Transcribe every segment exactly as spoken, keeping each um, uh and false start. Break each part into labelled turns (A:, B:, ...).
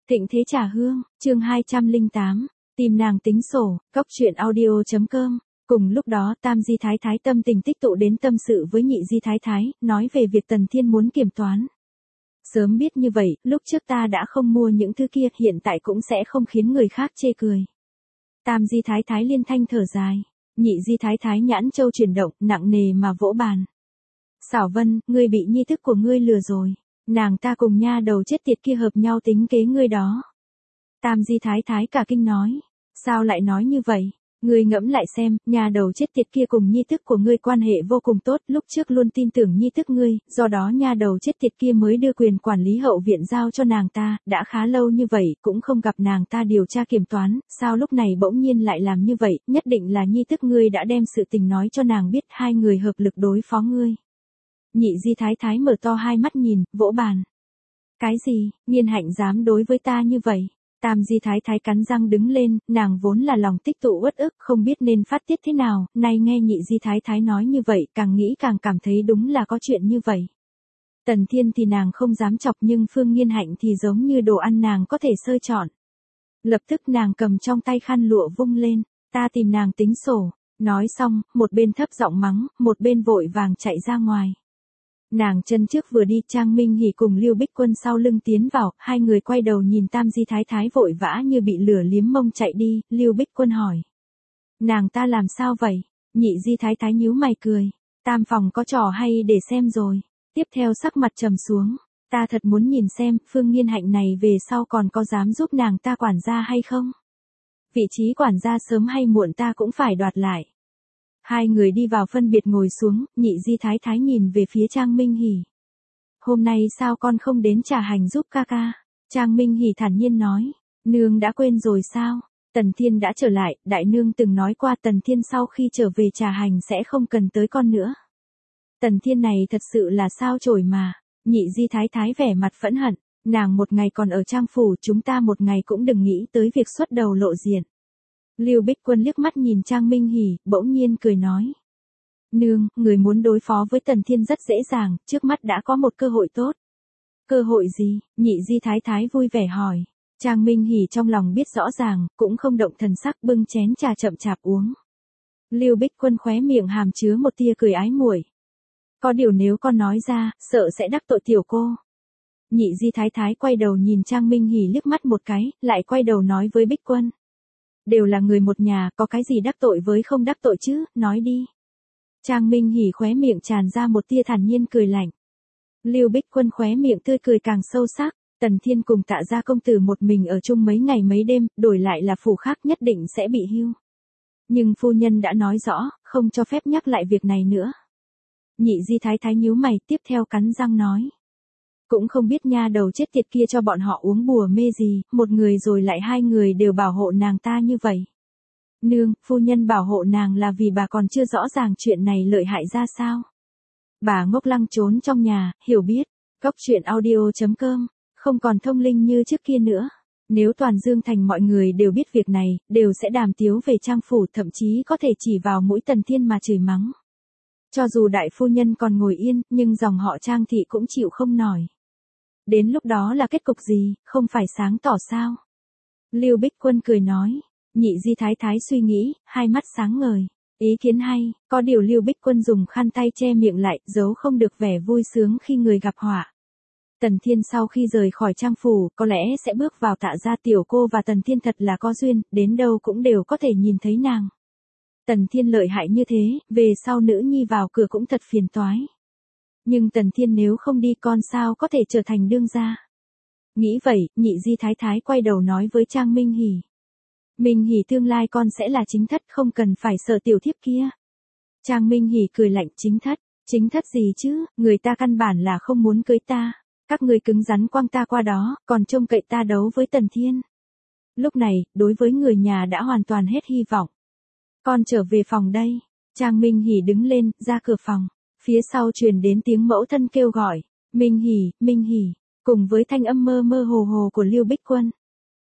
A: Thịnh Thế Trà Hương, chương hai trăm lẻ tám, tìm nàng tính sổ, cóc truyện audio.com. Cùng lúc đó Tam Di Thái Thái tâm tình tích tụ đến tâm sự với Nhị Di Thái Thái, nói về việc Tần Thiên muốn kiểm toán. Sớm biết như vậy, lúc trước ta đã không mua những thứ kia, hiện tại cũng sẽ không khiến người khác chê cười. Tam Di Thái Thái liên thanh thở dài. Nhị Di Thái Thái nhãn châu chuyển động, nặng nề mà vỗ bàn. Xảo Vân, ngươi bị nhi thức của ngươi lừa rồi. Nàng ta cùng nha đầu chết tiệt kia hợp nhau tính kế ngươi đó. Tam Di Thái Thái cả kinh nói. Sao lại nói như vậy? Ngươi ngẫm lại xem, nha đầu chết tiệt kia cùng nhi thức của ngươi quan hệ vô cùng tốt, lúc trước luôn tin tưởng nhi thức ngươi, do đó nha đầu chết tiệt kia mới đưa quyền quản lý hậu viện giao cho nàng ta, đã khá lâu như vậy, cũng không gặp nàng ta điều tra kiểm toán, sao lúc này bỗng nhiên lại làm như vậy, nhất định là nhi thức ngươi đã đem sự tình nói cho nàng biết, hai người hợp lực đối phó ngươi. Nhị Di Thái Thái mở to hai mắt nhìn, vỗ bàn. Cái gì, Nghiên Hạnh dám đối với ta như vậy? Tam Di Thái Thái cắn răng đứng lên, nàng vốn là lòng tích tụ uất ức, không biết nên phát tiết thế nào, nay nghe Nhị Di Thái Thái nói như vậy, càng nghĩ càng cảm thấy đúng là có chuyện như vậy. Tần Thiên thì nàng không dám chọc, nhưng Phương Nghiên Hạnh thì giống như đồ ăn nàng có thể sơi chọn. Lập tức nàng cầm trong tay khăn lụa vung lên, ta tìm nàng tính sổ. Nói xong, một bên thấp giọng mắng, một bên vội vàng chạy ra ngoài. Nàng chân trước vừa đi, Trang Minh Hỉ cùng Lưu Bích Quân sau lưng tiến vào, hai người quay đầu nhìn Tam Di Thái Thái vội vã như bị lửa liếm mông chạy đi, Lưu Bích Quân hỏi. Nàng ta làm sao vậy? Nhị Di Thái Thái nhíu mày cười. Tam phòng có trò hay để xem rồi. Tiếp theo sắc mặt trầm xuống. Ta thật muốn nhìn xem, Phương Nghiên Hạnh này về sau còn có dám giúp nàng ta quản gia hay không? Vị trí quản gia sớm hay muộn ta cũng phải đoạt lại. Hai người đi vào phân biệt ngồi xuống, Nhị Di Thái Thái nhìn về phía Trang Minh Hỉ. Hôm nay sao con không đến trà hành giúp ca ca? Trang Minh Hỉ thản nhiên nói. Nương đã quên rồi sao? Tần Thiên đã trở lại, đại nương từng nói qua Tần Thiên sau khi trở về trà hành sẽ không cần tới con nữa. Tần Thiên này thật sự là sao chổi mà. Nhị Di Thái Thái vẻ mặt phẫn hận. Nàng một ngày còn ở Trang phủ, chúng ta một ngày cũng đừng nghĩ tới việc xuất đầu lộ diện. Lưu Bích Quân liếc mắt nhìn Trang Minh Hỉ, bỗng nhiên cười nói. Nương, người muốn đối phó với Tần Thiên rất dễ dàng, trước mắt đã có một cơ hội tốt. Cơ hội gì? Nhị Di Thái Thái vui vẻ hỏi. Trang Minh Hỉ trong lòng biết rõ ràng, cũng không động thần sắc, bưng chén trà chậm chạp uống. Lưu Bích Quân khóe miệng hàm chứa một tia cười ái muội. Có điều nếu con nói ra, sợ sẽ đắc tội tiểu cô. Nhị Di Thái Thái quay đầu nhìn Trang Minh Hỉ liếc mắt một cái, lại quay đầu nói với Bích Quân. Đều là người một nhà, có cái gì đắc tội với không đắc tội chứ, nói đi. Trang Minh Hỉ khóe miệng tràn ra một tia thản nhiên cười lạnh. Lưu Bích Quân khóe miệng tươi cười càng sâu sắc, Tần Thiên cùng Tạ gia công tử một mình ở chung mấy ngày mấy đêm, đổi lại là phủ khác nhất định sẽ bị hưu. Nhưng phu nhân đã nói rõ, không cho phép nhắc lại việc này nữa. Nhị Di Thái Thái nhíu mày, tiếp theo cắn răng nói. Cũng không biết nha đầu chết tiệt kia cho bọn họ uống bùa mê gì, một người rồi lại hai người đều bảo hộ nàng ta như vậy. Nương, phu nhân bảo hộ nàng là vì bà còn chưa rõ ràng chuyện này lợi hại ra sao. Bà ngốc lăng trốn trong nhà, hiểu biết, cóc truyện audio.com, không còn thông linh như trước kia nữa. Nếu toàn Dương Thành mọi người đều biết việc này, đều sẽ đàm tiếu về Trang phủ, thậm chí có thể chỉ vào mũi Tần Thiên mà chửi mắng. Cho dù đại phu nhân còn ngồi yên, nhưng dòng họ Trang thị cũng chịu không nổi. Đến lúc đó là kết cục gì, không phải sáng tỏ sao? Lưu Bích Quân cười nói. Nhị Di Thái Thái suy nghĩ, hai mắt sáng ngời. Ý kiến hay, có điều Lưu Bích Quân dùng khăn tay che miệng lại, giấu không được vẻ vui sướng khi người gặp họa. Tần Thiên sau khi rời khỏi Trang phủ, có lẽ sẽ bước vào Tạ gia, tiểu cô và Tần Thiên thật là có duyên, đến đâu cũng đều có thể nhìn thấy nàng. Tần Thiên lợi hại như thế, về sau nữ nhi vào cửa cũng thật phiền toái. Nhưng Tần Thiên nếu không đi con sao có thể trở thành đương gia. Nghĩ vậy, Nhị Di Thái Thái quay đầu nói với Trang Minh Hỉ. Minh Hỉ tương lai con sẽ là chính thất, không cần phải sợ tiểu thiếp kia. Trang Minh Hỉ cười lạnh, chính thất, chính thất gì chứ, người ta căn bản là không muốn cưới ta. Các người cứng rắn quăng ta qua đó, còn trông cậy ta đấu với Tần Thiên. Lúc này, đối với người nhà đã hoàn toàn hết hy vọng. Con trở về phòng đây. Trang Minh Hỉ đứng lên, ra cửa phòng. Phía sau truyền đến tiếng mẫu thân kêu gọi. Minh Hỉ, Minh Hỉ, cùng với thanh âm mơ mơ hồ hồ của Lưu Bích Quân.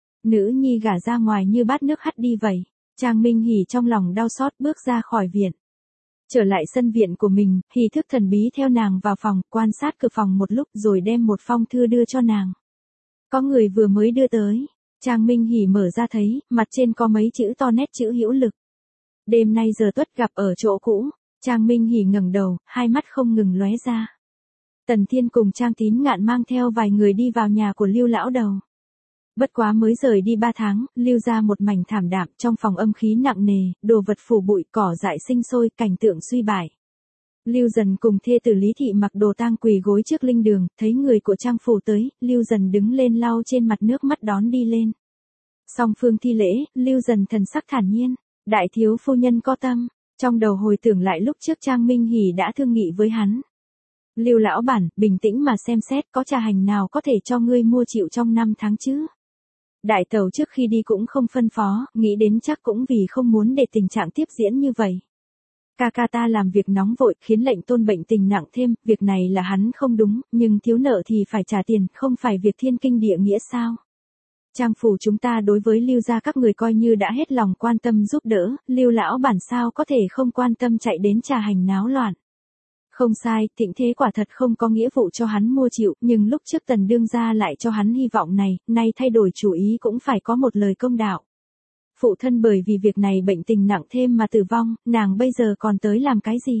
A: Nữ nhi gả ra ngoài như bát nước hắt đi vậy. Trang Minh Hỉ trong lòng đau xót bước ra khỏi viện. Trở lại sân viện của mình, Hỉ Thức thần bí theo nàng vào phòng, quan sát cửa phòng một lúc rồi đem một phong thư đưa cho nàng. Có người vừa mới đưa tới. Trang Minh Hỉ mở ra thấy, mặt trên có mấy chữ to nét chữ hữu lực. Đêm nay giờ tuất gặp ở chỗ cũ. Trang Minh Hỉ ngẩng đầu, hai mắt không ngừng lóe ra. Tần Thiên cùng Trang Tín Ngạn mang theo vài người đi vào nhà của Lưu lão đầu. Bất quá mới rời đi ba tháng, Lưu ra một mảnh thảm đạm, trong phòng âm khí nặng nề, đồ vật phủ bụi, cỏ dại sinh sôi, cảnh tượng suy bại. Lưu Dần cùng thê tử Lý Thị mặc đồ tang quỳ gối trước linh đường, thấy người của Trang phủ tới, Lưu Dần đứng lên lau trên mặt nước mắt đón đi lên. Song phương thi lễ, Lưu Dần thần sắc thản nhiên, đại thiếu phu nhân có tâm, trong đầu hồi tưởng lại lúc trước Trang Minh Hỉ đã thương nghị với hắn. Lưu lão bản, bình tĩnh mà xem xét có trà hành nào có thể cho ngươi mua chịu trong năm tháng chứ. Đại tẩu trước khi đi cũng không phân phó, nghĩ đến chắc cũng vì không muốn để tình trạng tiếp diễn như vậy. Ca ca ta làm việc nóng vội khiến lệnh tôn bệnh tình nặng thêm, việc này là hắn không đúng, nhưng thiếu nợ thì phải trả tiền, không phải việc thiên kinh địa nghĩa sao. Trang phủ chúng ta đối với Lưu gia các người coi như đã hết lòng quan tâm giúp đỡ, Lưu lão bản sao có thể không quan tâm chạy đến trà hành náo loạn. Không sai, Thịnh Thế quả thật không có nghĩa vụ cho hắn mua chịu, nhưng lúc trước Tần đương gia lại cho hắn hy vọng này, nay thay đổi chủ ý cũng phải có một lời công đạo. Phụ thân bởi vì việc này bệnh tình nặng thêm mà tử vong, nàng bây giờ còn tới làm cái gì?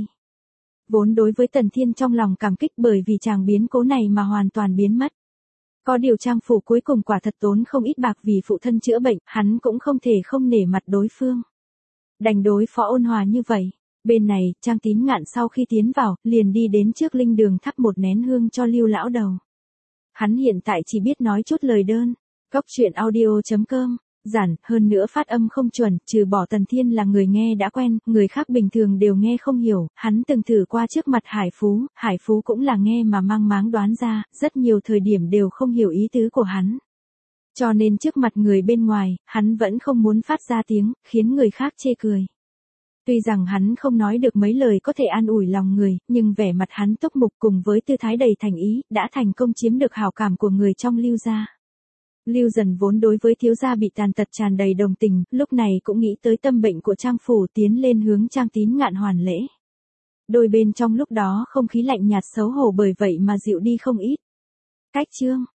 A: Vốn đối với Tần Thiên trong lòng cảm kích bởi vì chàng biến cố này mà hoàn toàn biến mất. Có điều Trang phủ cuối cùng quả thật tốn không ít bạc vì phụ thân chữa bệnh, hắn cũng không thể không nể mặt đối phương. Đành đối phó ôn hòa như vậy. Bên này, Trang Tín Ngạn sau khi tiến vào, liền đi đến trước linh đường thắp một nén hương cho Lưu lão đầu. Hắn hiện tại chỉ biết nói chút lời đơn. Cốc truyện audio chấm com, giản, hơn nữa phát âm không chuẩn, trừ bỏ Tần Thiên là người nghe đã quen, người khác bình thường đều nghe không hiểu, hắn từng thử qua trước mặt Hải Phú, Hải Phú cũng là nghe mà mang máng đoán ra, rất nhiều thời điểm đều không hiểu ý tứ của hắn. Cho nên trước mặt người bên ngoài, hắn vẫn không muốn phát ra tiếng, khiến người khác chê cười. Tuy rằng hắn không nói được mấy lời có thể an ủi lòng người, nhưng vẻ mặt hắn túc mục cùng với tư thái đầy thành ý, đã thành công chiếm được hảo cảm của người trong Lưu gia. Lưu Dần vốn đối với thiếu gia bị tàn tật tràn đầy đồng tình, lúc này cũng nghĩ tới tâm bệnh của Trang phủ tiến lên hướng Trang Tín Ngạn hoàn lễ. Đôi bên trong lúc đó không khí lạnh nhạt xấu hổ bởi vậy mà dịu đi không ít. Cách chương